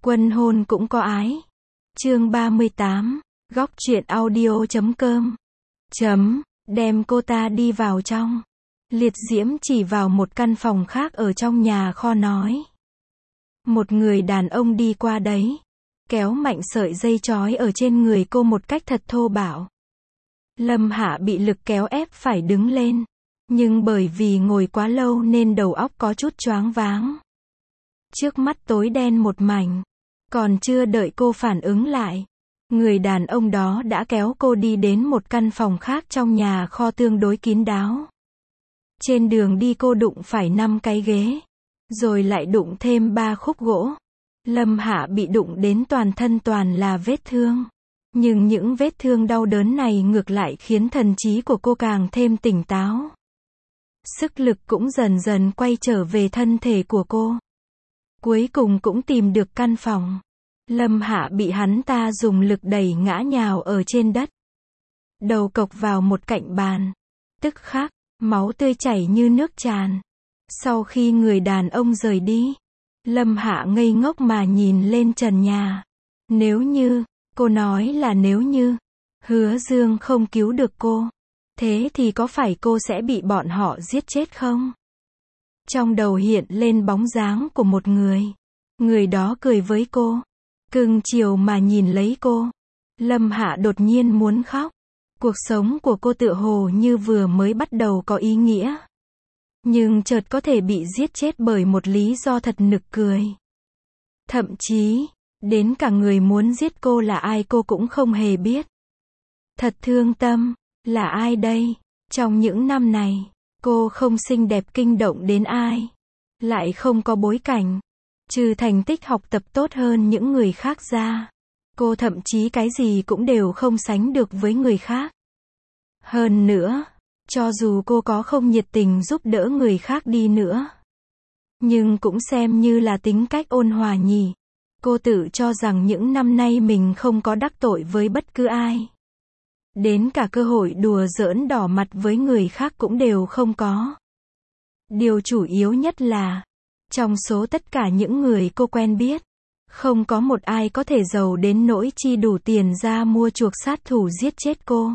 Quân hôn cũng có ái. Chương 38, góc truyện audio.com. Đem cô ta đi vào trong. Liệt Diễm chỉ vào một căn phòng khác ở trong nhà kho nói. Một người đàn ông đi qua đấy, kéo mạnh sợi dây trói ở trên người cô một cách thật thô bạo. Lâm Hạ bị lực kéo ép phải đứng lên, nhưng bởi vì ngồi quá lâu nên đầu óc có chút choáng váng. Trước mắt tối đen một mảnh, còn chưa đợi cô phản ứng lại, người đàn ông đó đã kéo cô đi đến một căn phòng khác trong nhà kho tương đối kín đáo. Trên đường đi cô đụng phải 5 cái ghế, rồi lại đụng thêm 3 khúc gỗ. Lâm Hạ bị đụng đến toàn thân toàn là vết thương. Nhưng những vết thương đau đớn này ngược lại khiến thần trí của cô càng thêm tỉnh táo. Sức lực cũng dần dần quay trở về thân thể của cô. Cuối cùng cũng tìm được căn phòng. Lâm Hạ bị hắn ta dùng lực đẩy ngã nhào ở trên đất. Đầu cộc vào một cạnh bàn. Tức khắc, máu tươi chảy như nước tràn. Sau khi người đàn ông rời đi, Lâm Hạ ngây ngốc mà nhìn lên trần nhà. Nếu như, cô nói là nếu như, Hứa Dương không cứu được cô, thế thì có phải cô sẽ bị bọn họ giết chết không? Trong đầu hiện lên bóng dáng của một người. Người đó cười với cô, cưng chiều mà nhìn lấy cô. Lâm Hạ đột nhiên muốn khóc. Cuộc sống của cô tựa hồ như vừa mới bắt đầu có ý nghĩa. Nhưng chợt có thể bị giết chết bởi một lý do thật nực cười. Thậm chí, đến cả người muốn giết cô là ai cô cũng không hề biết. Thật thương tâm, là ai đây? Trong những năm này, cô không xinh đẹp kinh động đến ai. Lại không có bối cảnh. Trừ thành tích học tập tốt hơn những người khác ra. Cô thậm chí cái gì cũng đều không sánh được với người khác. Hơn nữa, cho dù cô có không nhiệt tình giúp đỡ người khác đi nữa, nhưng cũng xem như là tính cách ôn hòa nhỉ. Cô tự cho rằng những năm nay mình không có đắc tội với bất cứ ai. Đến cả cơ hội đùa giỡn đỏ mặt với người khác cũng đều không có. Điều chủ yếu nhất là, trong số tất cả những người cô quen biết, không có một ai có thể giàu đến nỗi chi đủ tiền ra mua chuộc sát thủ giết chết cô.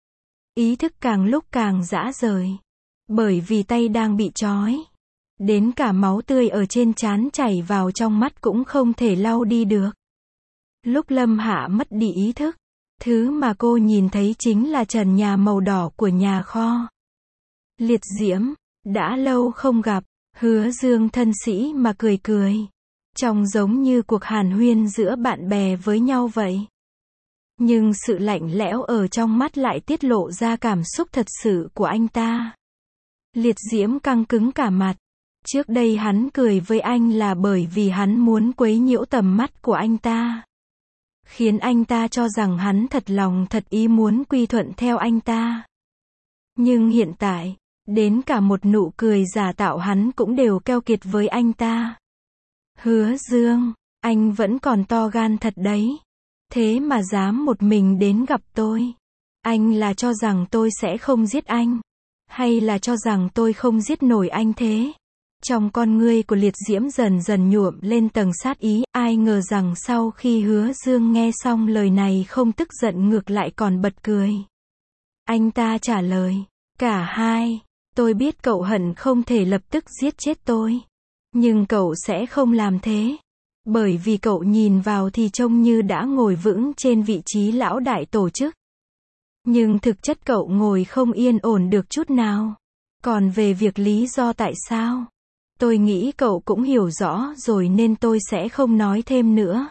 Ý thức càng lúc càng rã rời. Bởi vì tay đang bị trói. Đến cả máu tươi ở trên trán chảy vào trong mắt cũng không thể lau đi được. Lúc Lâm Hạ mất đi ý thức, thứ mà cô nhìn thấy chính là trần nhà màu đỏ của nhà kho. Liệt Diễm, đã lâu không gặp. Hứa Dương thân sĩ mà cười cười. Trông giống như cuộc hàn huyên giữa bạn bè với nhau vậy. Nhưng sự lạnh lẽo ở trong mắt lại tiết lộ ra cảm xúc thật sự của anh ta. Liệt Diễm căng cứng cả mặt. Trước đây hắn cười với anh là bởi vì hắn muốn quấy nhiễu tầm mắt của anh ta. Khiến anh ta cho rằng hắn thật lòng thật ý muốn quy thuận theo anh ta. Nhưng hiện tại, đến cả một nụ cười giả tạo hắn cũng đều keo kiệt với anh ta. Hứa Dương, anh vẫn còn to gan thật đấy. Thế mà dám một mình đến gặp tôi. Anh là cho rằng tôi sẽ không giết anh? Hay là cho rằng tôi không giết nổi anh thế? Trong con ngươi của Liệt Diễm dần dần nhuộm lên tầng sát ý. Ai ngờ rằng sau khi Hứa Dương nghe xong lời này không tức giận ngược lại còn bật cười. Anh ta trả lời. Cả hai. Tôi biết cậu hận không thể lập tức giết chết tôi. Nhưng cậu sẽ không làm thế. Bởi vì cậu nhìn vào thì trông như đã ngồi vững trên vị trí lão đại tổ chức. Nhưng thực chất cậu ngồi không yên ổn được chút nào. Còn về việc lý do tại sao, tôi nghĩ cậu cũng hiểu rõ rồi nên tôi sẽ không nói thêm nữa.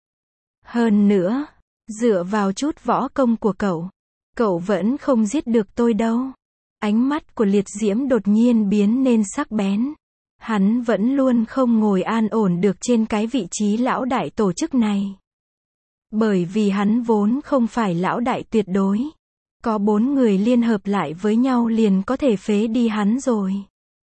Hơn nữa, dựa vào chút võ công của cậu vẫn không giết được tôi đâu. Ánh mắt của Liệt Diễm đột nhiên biến nên sắc bén. Hắn vẫn luôn không ngồi an ổn được trên cái vị trí lão đại tổ chức này. Bởi vì hắn vốn không phải lão đại tuyệt đối. Có 4 người liên hợp lại với nhau liền có thể phế đi hắn rồi.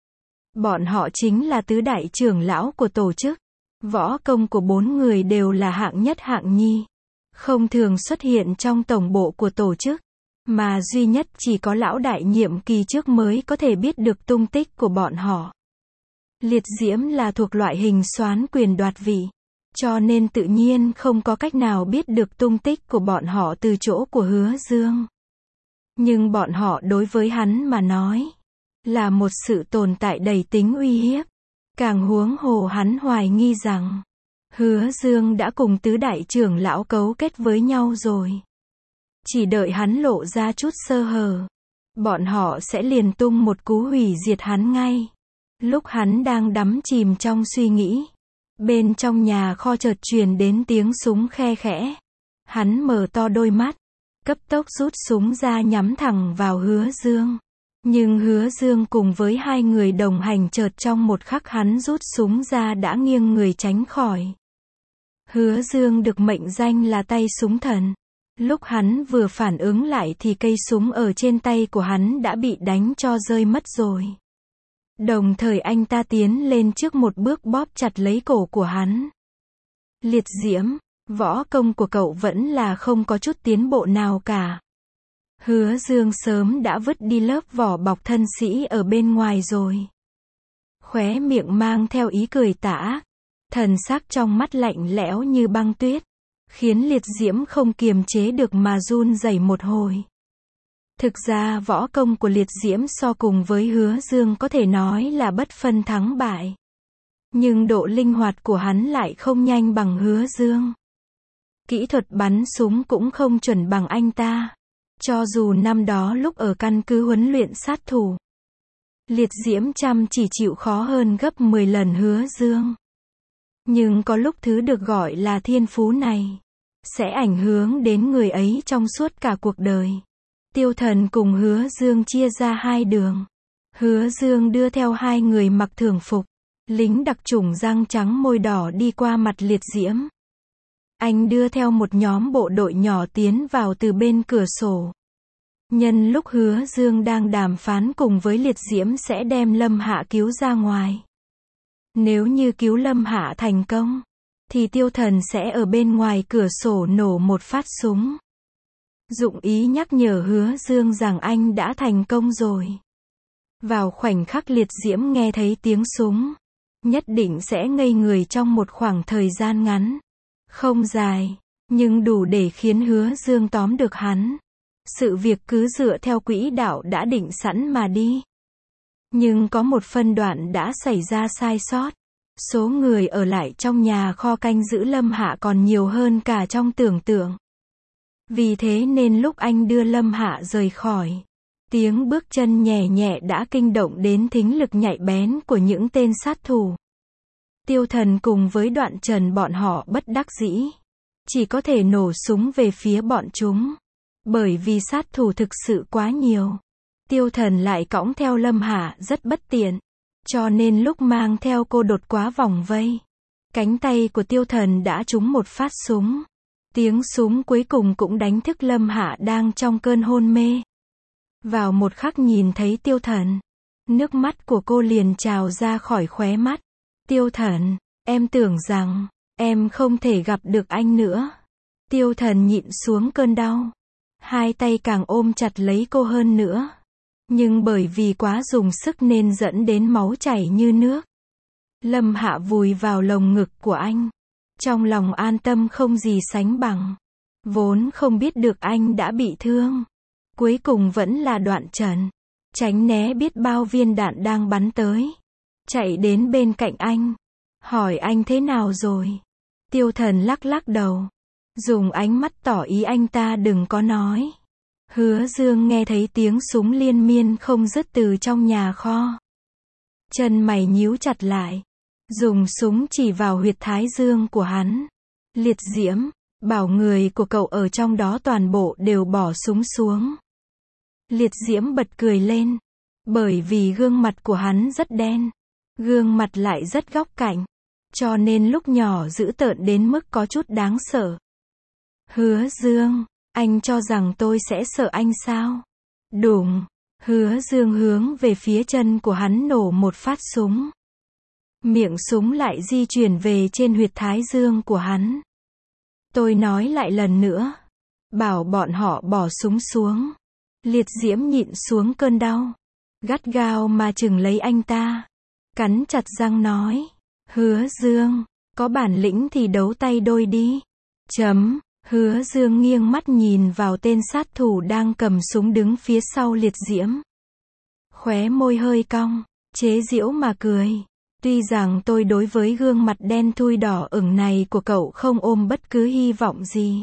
Bọn họ chính là tứ đại trưởng lão của tổ chức. Võ công của 4 người đều là hạng nhất hạng nhì. Không thường xuất hiện trong tổng bộ của tổ chức. Mà duy nhất chỉ có lão đại nhiệm kỳ trước mới có thể biết được tung tích của bọn họ. Liệt Diễm là thuộc loại hình soán quyền đoạt vị. cho nên tự nhiên không có cách nào biết được tung tích của bọn họ từ chỗ của Hứa Dương. Nhưng bọn họ đối với hắn mà nói, là một sự tồn tại đầy tính uy hiếp. Càng huống hồ hắn hoài nghi rằng, Hứa Dương đã cùng tứ đại trưởng lão cấu kết với nhau rồi. Chỉ đợi hắn lộ ra chút sơ hở, bọn họ sẽ liền tung một cú hủy diệt hắn ngay. Lúc hắn đang đắm chìm trong suy nghĩ, bên trong nhà kho chợt truyền đến tiếng súng khe khẽ. Hắn mở to đôi mắt, cấp tốc rút súng ra nhắm thẳng vào Hứa Dương. Nhưng Hứa Dương cùng với hai người đồng hành chợt trong một khắc hắn rút súng ra đã nghiêng người tránh khỏi. Hứa Dương được mệnh danh là tay súng thần. Lúc hắn vừa phản ứng lại thì cây súng ở trên tay của hắn đã bị đánh cho rơi mất rồi. Đồng thời anh ta tiến lên trước một bước bóp chặt lấy cổ của hắn. Liệt Diễm, võ công của cậu vẫn là không có chút tiến bộ nào cả. Hứa Dương sớm đã vứt đi lớp vỏ bọc thân sĩ ở bên ngoài rồi. Khóe miệng mang theo ý cười tà ác, thần sắc trong mắt lạnh lẽo như băng tuyết, khiến Liệt Diễm không kiềm chế được mà run rẩy một hồi. Thực ra võ công của Liệt Diễm so cùng với Hứa Dương có thể nói là bất phân thắng bại. Nhưng độ linh hoạt của hắn lại không nhanh bằng Hứa Dương. Kỹ thuật bắn súng cũng không chuẩn bằng anh ta. Cho dù năm đó lúc ở căn cứ huấn luyện sát thủ, Liệt Diễm chăm chỉ chịu khó hơn gấp 10 lần Hứa Dương. Nhưng có lúc thứ được gọi là thiên phú này sẽ ảnh hưởng đến người ấy trong suốt cả cuộc đời. Tiêu Thần cùng Hứa Dương chia ra hai đường. Hứa Dương đưa theo hai người mặc thường phục, lính đặc chủng răng trắng môi đỏ đi qua mặt Liệt Diễm. Anh đưa theo một nhóm bộ đội nhỏ tiến vào từ bên cửa sổ. Nhân lúc Hứa Dương đang đàm phán cùng với Liệt Diễm sẽ đem Lâm Hạ cứu ra ngoài. Nếu như cứu Lâm Hạ thành công, thì Tiêu Thần sẽ ở bên ngoài cửa sổ nổ một phát súng. Dụng ý nhắc nhở Hứa Dương rằng anh đã thành công rồi. Vào khoảnh khắc Liệt Diễm nghe thấy tiếng súng, nhất định sẽ ngây người trong một khoảng thời gian ngắn. Không dài, nhưng đủ để khiến Hứa Dương tóm được hắn. Sự việc cứ dựa theo quỹ đạo đã định sẵn mà đi. Nhưng có một phân đoạn đã xảy ra sai sót. Số người ở lại trong nhà kho canh giữ Lâm Hạ còn nhiều hơn cả trong tưởng tượng. Vì thế nên lúc anh đưa Lâm Hạ rời khỏi, tiếng bước chân nhẹ nhẹ đã kinh động đến thính lực nhạy bén của những tên sát thủ. Tiêu Thần cùng với Đoạn Trần bọn họ bất đắc dĩ, chỉ có thể nổ súng về phía bọn chúng. Bởi vì sát thủ thực sự quá nhiều. Tiêu Thần lại cõng theo Lâm Hạ rất bất tiện. Cho nên lúc mang theo cô đột quá vòng vây. Cánh tay của Tiêu Thần đã trúng một phát súng. Tiếng súng cuối cùng cũng đánh thức Lâm Hạ đang trong cơn hôn mê. Vào một khắc nhìn thấy Tiêu Thần, nước mắt của cô liền trào ra khỏi khóe mắt. Tiêu Thần, em tưởng rằng em không thể gặp được anh nữa. Tiêu Thần nhịn xuống cơn đau. Hai tay càng ôm chặt lấy cô hơn nữa. Nhưng bởi vì quá dùng sức nên dẫn đến máu chảy như nước. Lâm Hạ vùi vào lồng ngực của anh. Trong lòng an tâm không gì sánh bằng. Vốn không biết được anh đã bị thương. Cuối cùng vẫn là Đoạn Trần. Tránh né biết bao viên đạn đang bắn tới. Chạy đến bên cạnh anh. Hỏi anh thế nào rồi? Tiêu Thần lắc lắc đầu. Dùng ánh mắt tỏ ý anh ta đừng có nói. Hứa Dương nghe thấy tiếng súng liên miên không dứt từ trong nhà kho. Chân mày nhíu chặt lại. Dùng súng chỉ vào huyệt thái dương của hắn. Liệt Diễm, bảo người của cậu ở trong đó toàn bộ đều bỏ súng xuống. Liệt Diễm bật cười lên. Bởi vì gương mặt của hắn rất đen. Gương mặt lại rất góc cạnh. Cho nên lúc nhỏ dữ tợn đến mức có chút đáng sợ. Hứa Dương, anh cho rằng tôi sẽ sợ anh sao? Đùng, Hứa Dương hướng về phía chân của hắn nổ một phát súng. Miệng súng lại di chuyển về trên huyệt thái dương của hắn. Tôi nói lại lần nữa. Bảo bọn họ bỏ súng xuống. Liệt Diễm nhịn xuống cơn đau. Gắt gao mà chừng lấy anh ta. Cắn chặt răng nói. Hứa Dương, Có bản lĩnh thì đấu tay đôi đi. Hứa Dương nghiêng mắt nhìn vào tên sát thủ đang cầm súng đứng phía sau Liệt Diễm. Khóe môi hơi cong, chế giễu mà cười. Tuy rằng tôi đối với gương mặt đen thui đỏ ửng này của cậu không ôm bất cứ hy vọng gì.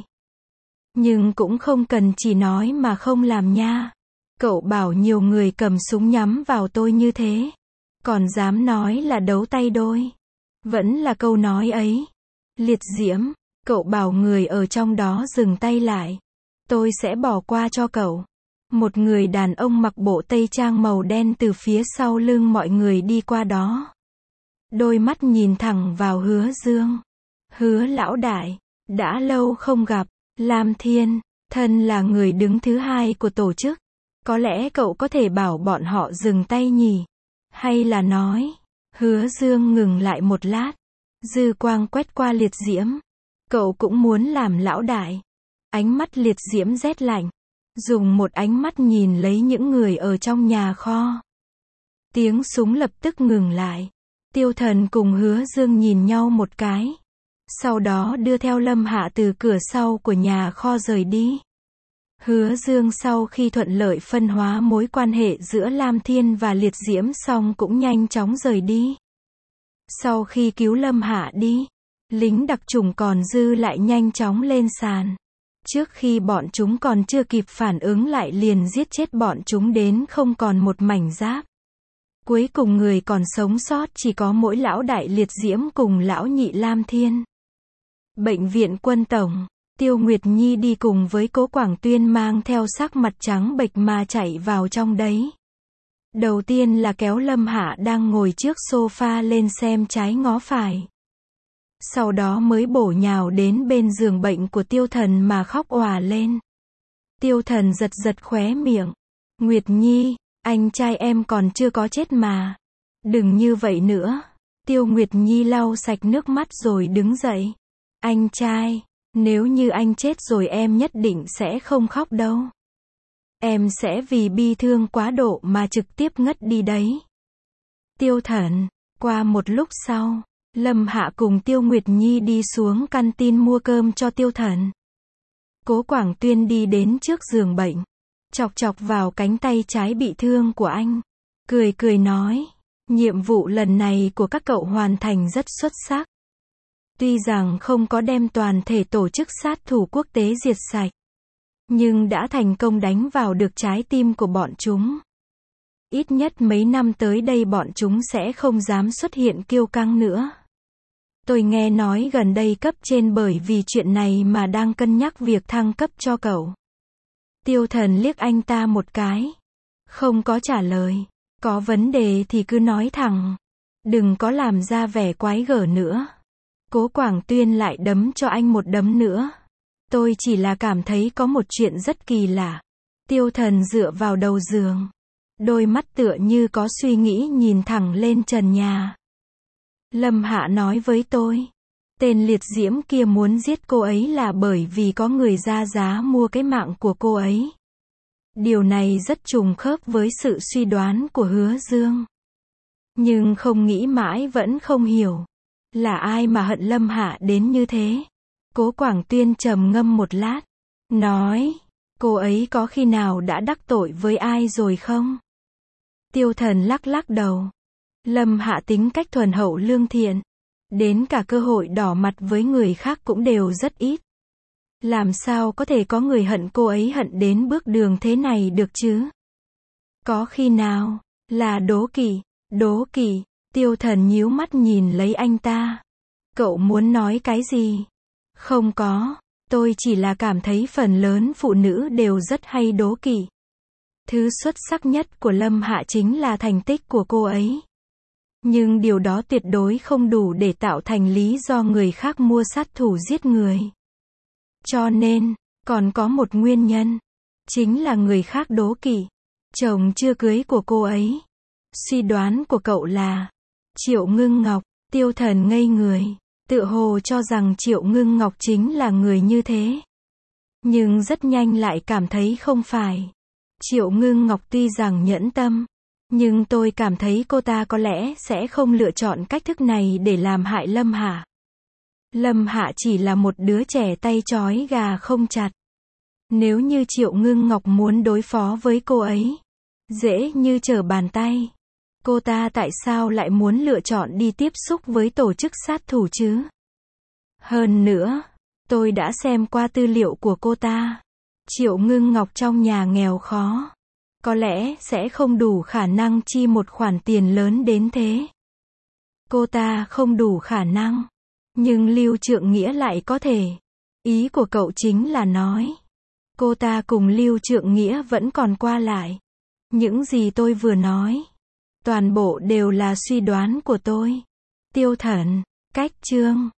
Nhưng cũng không cần chỉ nói mà không làm nha. Cậu bảo nhiều người cầm súng nhắm vào tôi như thế. Còn dám nói là đấu tay đôi. Vẫn là câu nói ấy. Liệt Diễm, cậu bảo người ở trong đó dừng tay lại. Tôi sẽ bỏ qua cho cậu. Một người đàn ông mặc bộ tây trang màu đen từ phía sau lưng mọi người đi qua đó. Đôi mắt nhìn thẳng vào Hứa Dương. Hứa lão đại, đã lâu không gặp. Lam Thiên, thân là người đứng thứ hai của tổ chức. Có lẽ cậu có thể bảo bọn họ dừng tay nhỉ? Hay là nói? Hứa Dương ngừng lại một lát. Dư quang quét qua Liệt Diễm. Cậu cũng muốn làm lão đại. Ánh mắt Liệt Diễm rét lạnh. Dùng một ánh mắt nhìn lấy những người ở trong nhà kho. Tiếng súng lập tức ngừng lại. Tiêu Thần cùng Hứa Dương nhìn nhau một cái. Sau đó đưa theo Lâm Hạ từ cửa sau của nhà kho rời đi. Hứa Dương sau khi thuận lợi phân hóa mối quan hệ giữa Lam Thiên và Liệt Diễm xong cũng nhanh chóng rời đi. Sau khi cứu Lâm Hạ đi, lính đặc chủng còn dư lại nhanh chóng lên sàn. Trước khi bọn chúng còn chưa kịp phản ứng lại liền giết chết bọn chúng đến không còn một mảnh giáp. Cuối cùng người còn sống sót chỉ có mỗi lão đại Liệt Diễm cùng lão nhị Lam Thiên. Bệnh viện Quân Tổng, Tiêu Nguyệt Nhi đi cùng với Cố Quảng Tuyên mang theo sắc mặt trắng bệch mà chạy vào trong đấy. Đầu tiên là kéo Lâm Hạ đang ngồi trước sofa lên xem trái ngó phải. Sau đó mới bổ nhào đến bên giường bệnh của Tiêu Thần mà khóc òa lên. Tiêu Thần giật giật khóe miệng. Nguyệt Nhi, anh trai em còn chưa có chết mà. Đừng như vậy nữa. Tiêu Nguyệt Nhi lau sạch nước mắt rồi đứng dậy. Anh trai, nếu như anh chết rồi em nhất định sẽ không khóc đâu. Em sẽ vì bi thương quá độ mà trực tiếp ngất đi đấy. Tiêu Thần, qua một lúc sau, Lâm Hạ cùng Tiêu Nguyệt Nhi đi xuống canteen mua cơm cho Tiêu Thần. Cố Quảng Tuyên đi đến trước giường bệnh, chọc chọc vào cánh tay trái bị thương của anh. Cười cười nói, nhiệm vụ lần này của các cậu hoàn thành rất xuất sắc. Tuy rằng không có đem toàn thể tổ chức sát thủ quốc tế diệt sạch, nhưng đã thành công đánh vào được trái tim của bọn chúng. Ít nhất mấy năm tới đây bọn chúng sẽ không dám xuất hiện kiêu căng nữa. Tôi nghe nói gần đây cấp trên bởi vì chuyện này mà đang cân nhắc việc thăng cấp cho cậu. Tiêu Thần liếc anh ta một cái. Không có trả lời. Có vấn đề thì cứ nói thẳng. Đừng có làm ra vẻ quái gở nữa. Cố Quảng Tuyên lại đấm cho anh một đấm nữa. Tôi chỉ là cảm thấy có một chuyện rất kỳ lạ. Tiêu Thần dựa vào đầu giường. Đôi mắt tựa như có suy nghĩ nhìn thẳng lên trần nhà. Lâm Hạ nói với tôi. Tên Liệt Diễm kia muốn giết cô ấy là bởi vì có người ra giá mua cái mạng của cô ấy. Điều này rất trùng khớp với sự suy đoán của Hứa Dương. Nhưng không nghĩ mãi vẫn không hiểu. Là ai mà hận Lâm Hạ đến như thế? Cố Quảng Tuyên trầm ngâm một lát. Nói, cô ấy có khi nào đã đắc tội với ai rồi không? Tiêu Thần lắc lắc đầu. Lâm Hạ tính cách thuần hậu lương thiện. Đến cả cơ hội đỏ mặt với người khác cũng đều rất ít. Làm sao có thể có người hận cô ấy hận đến bước đường thế này được chứ? Có khi nào, là đố kỵ, Tiêu Thần nhíu mắt nhìn lấy anh ta. Cậu muốn nói cái gì? Không có, tôi chỉ là cảm thấy phần lớn phụ nữ đều rất hay đố kỵ. Thứ xuất sắc nhất của Lâm Hạ chính là thành tích của cô ấy. Nhưng điều đó tuyệt đối không đủ để tạo thành lý do người khác mua sát thủ giết người. Cho nên, còn có một nguyên nhân. Chính là người khác đố kỵ. Chồng chưa cưới của cô ấy. Suy đoán của cậu là Triệu Ngưng Ngọc. Tiêu Thần ngây người. Tựa hồ cho rằng Triệu Ngưng Ngọc chính là người như thế. Nhưng rất nhanh lại cảm thấy không phải. Triệu Ngưng Ngọc tuy rằng nhẫn tâm, nhưng tôi cảm thấy cô ta có lẽ sẽ không lựa chọn cách thức này để làm hại Lâm Hạ. Lâm Hạ chỉ là một đứa trẻ tay trói gà không chặt. Nếu như Triệu Ngưng Ngọc muốn đối phó với cô ấy, dễ như trở bàn tay. Cô ta tại sao lại muốn lựa chọn đi tiếp xúc với tổ chức sát thủ chứ? Hơn nữa, tôi đã xem qua tư liệu của cô ta. Triệu Ngưng Ngọc trong nhà nghèo khó, có lẽ sẽ không đủ khả năng chi một khoản tiền lớn đến thế. Cô ta không đủ khả năng, nhưng Lưu Trượng Nghĩa lại có thể. Ý của cậu chính là nói, cô ta cùng Lưu Trượng Nghĩa vẫn còn qua lại. Những gì tôi vừa nói, toàn bộ đều là suy đoán của tôi. Tiêu Thần, cách chương